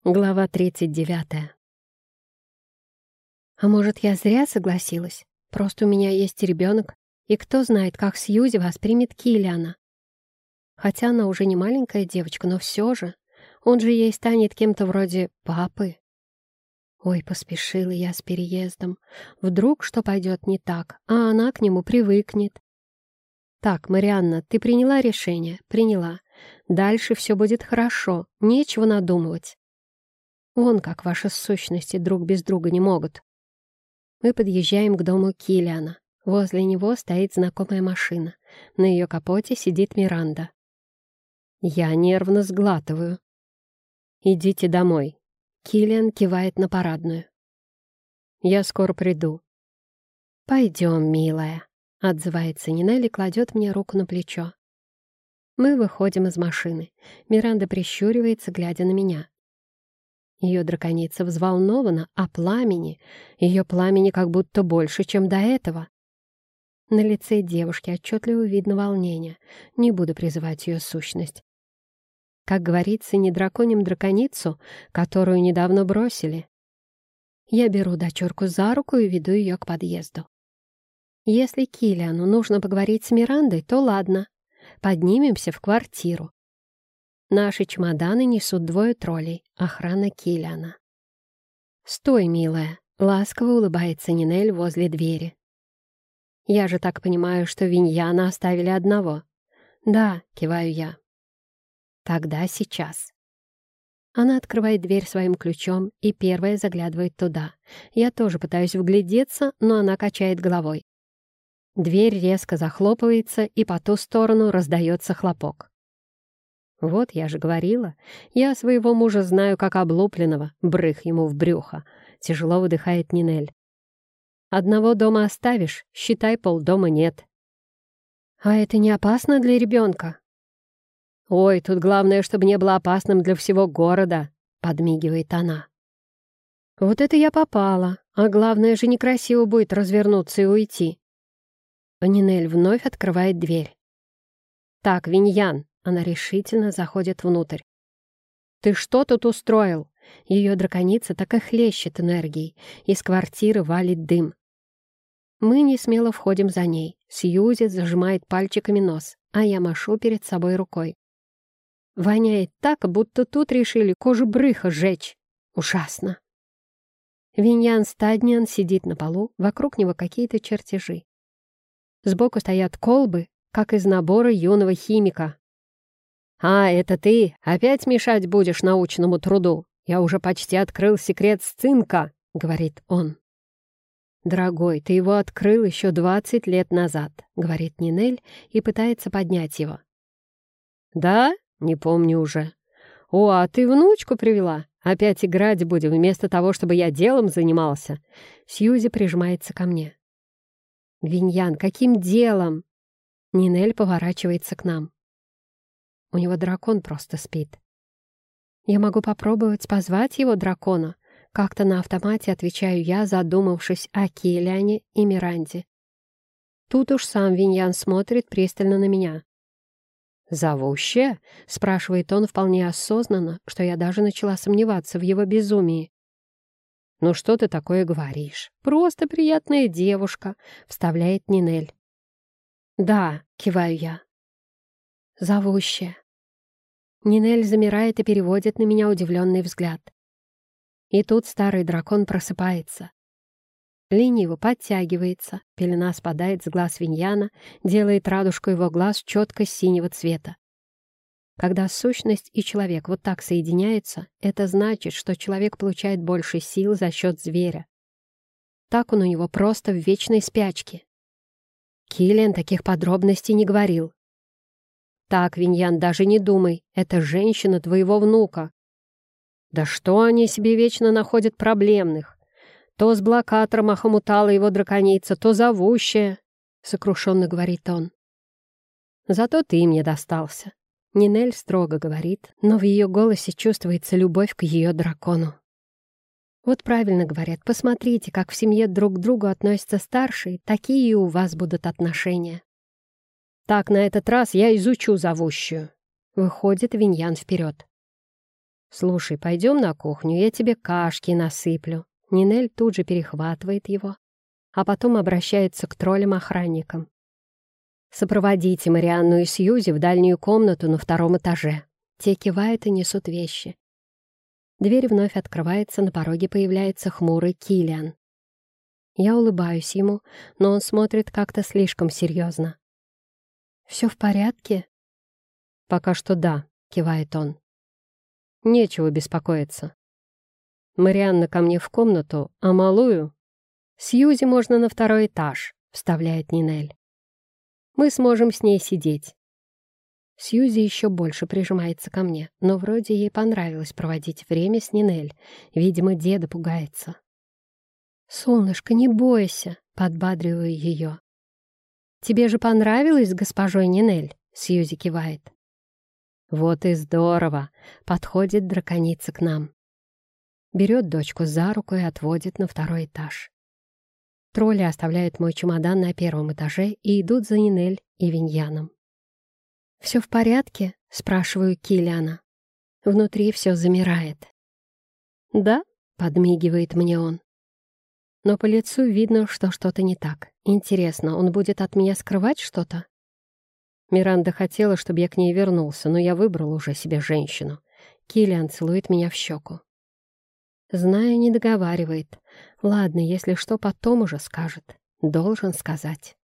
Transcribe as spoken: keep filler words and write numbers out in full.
Глава тридцать девятая. А может, я зря согласилась? Просто у меня есть ребенок, и кто знает, как Сьюзи воспримет Киллиана. Хотя она уже не маленькая девочка, но все же, он же ей станет кем-то вроде папы. Ой, поспешила я с переездом. Вдруг что пойдет не так, а она к нему привыкнет. Так, Марианна, ты приняла решение? Приняла. Дальше все будет хорошо, нечего надумывать. Вон как ваши сущности друг без друга не могут. Мы подъезжаем к дому Киллиана. Возле него стоит знакомая машина. На ее капоте сидит Миранда. Я нервно сглатываю. «Идите домой». Киллиан кивает на парадную. «Я скоро приду». «Пойдем, милая», — отзывается Нинель и кладет мне руку на плечо. Мы выходим из машины. Миранда прищуривается, глядя на меня. Ее драконица взволнована, а пламени, ее пламени как будто больше, чем до этого. На лице девушки отчетливо видно волнение. Не буду призывать ее сущность. Как говорится, не драконим драконицу, которую недавно бросили. Я беру дочурку за руку и веду ее к подъезду. Если Киллиану нужно поговорить с Мирандой, то ладно. Поднимемся в квартиру. Наши чемоданы несут двое троллей, охрана Киллиана. «Стой, милая!» — ласково улыбается Нинель возле двери. «Я же так понимаю, что Виньяна оставили одного». «Да», — киваю я. «Тогда сейчас». Она открывает дверь своим ключом и первая заглядывает туда. Я тоже пытаюсь вглядеться, но она качает головой. Дверь резко захлопывается, и по ту сторону раздается хлопок. «Вот, я же говорила, я своего мужа знаю как облупленного, брых ему в брюхо», — тяжело выдыхает Нинель. «Одного дома оставишь, считай, полдома нет». «А это не опасно для ребенка?» «Ой, тут главное, чтобы не было опасным для всего города», — подмигивает она. «Вот это я попала, а главное же некрасиво будет развернуться и уйти». Нинель вновь открывает дверь. «Так, Виньян», — она решительно заходит внутрь. «Ты что тут устроил?» Ее драконица так и хлещет энергией. Из квартиры валит дым. Мы не смело входим за ней. Сьюзи зажимает пальчиками нос, а я машу перед собой рукой. Воняет так, будто тут решили кожу брыха сжечь. Ужасно. Виньян Стадниан сидит на полу, вокруг него какие-то чертежи. Сбоку стоят колбы, как из набора юного химика. «А, это ты? Опять мешать будешь научному труду? Я уже почти открыл секрет сцинка», — говорит он. «Дорогой, ты его открыл еще двадцать лет назад», — говорит Нинель и пытается поднять его. «Да? Не помню уже. О, а ты внучку привела? Опять играть будем вместо того, чтобы я делом занимался?» Сьюзи прижимается ко мне. «Виньян, каким делом?» Нинель поворачивается к нам. У него дракон просто спит. Я могу попробовать позвать его дракона. Как-то на автомате отвечаю я, задумавшись о Киллиане и Миранде. Тут уж сам Виньян смотрит пристально на меня. «Зовущая?» — спрашивает он вполне осознанно, что я даже начала сомневаться в его безумии. «Ну что ты такое говоришь? Просто приятная девушка», — вставляет Нинель. «Да», — киваю я. «Зовущая». Нинель замирает и переводит на меня удивленный взгляд. И тут старый дракон просыпается. Лениво подтягивается, пелена спадает с глаз Виньяна, делает радужку его глаз четко синего цвета. Когда сущность и человек вот так соединяются, это значит, что человек получает больше сил за счет зверя. Так он у него просто в вечной спячке. Киллиан таких подробностей не говорил. «Так, Виньян, даже не думай, это женщина твоего внука». «Да что они себе вечно находят проблемных? То с блокатором охомутала его драконица, то зовущая», — сокрушенно говорит он. «Зато ты мне достался», — Нинель строго говорит, но в ее голосе чувствуется любовь к ее дракону. Вот правильно говорят, посмотрите, как в семье друг к другу относятся старшие, такие и у вас будут отношения. «Так, на этот раз я изучу зовущую». Выходит Виньян вперед. «Слушай, пойдем на кухню, я тебе кашки насыплю». Нинель тут же перехватывает его, а потом обращается к троллям-охранникам. «Сопроводите Марианну и Сьюзи в дальнюю комнату на втором этаже». Те кивают и несут вещи. Дверь вновь открывается, на пороге появляется хмурый Киллиан. Я улыбаюсь ему, но он смотрит как-то слишком серьезно. «Все в порядке?» «Пока что да», — кивает он. «Нечего беспокоиться. Марианна ко мне в комнату, а малую...» «Сьюзи можно на второй этаж», — вставляет Нинель. «Мы сможем с ней сидеть». Сьюзи еще больше прижимается ко мне, но вроде ей понравилось проводить время с Нинель. Видимо, деда пугается. «Солнышко, не бойся», — подбадриваю ее. «Тебе же понравилось с госпожой Нинель?» — Сьюзи кивает. «Вот и здорово!» — подходит драконица к нам. Берет дочку за руку и отводит на второй этаж. Тролли оставляют мой чемодан на первом этаже и идут за Нинель и Виньяном. «Все в порядке?» — спрашиваю Киллиана. Внутри все замирает. «Да?» — подмигивает мне он. Но по лицу видно, что что-то не так. Интересно, он будет от меня скрывать что-то? Миранда хотела, чтобы я к ней вернулся, но я выбрал уже себе женщину. Киллиан целует меня в щеку. Знаю, не договаривает. Ладно, если что, потом уже скажет. Должен сказать.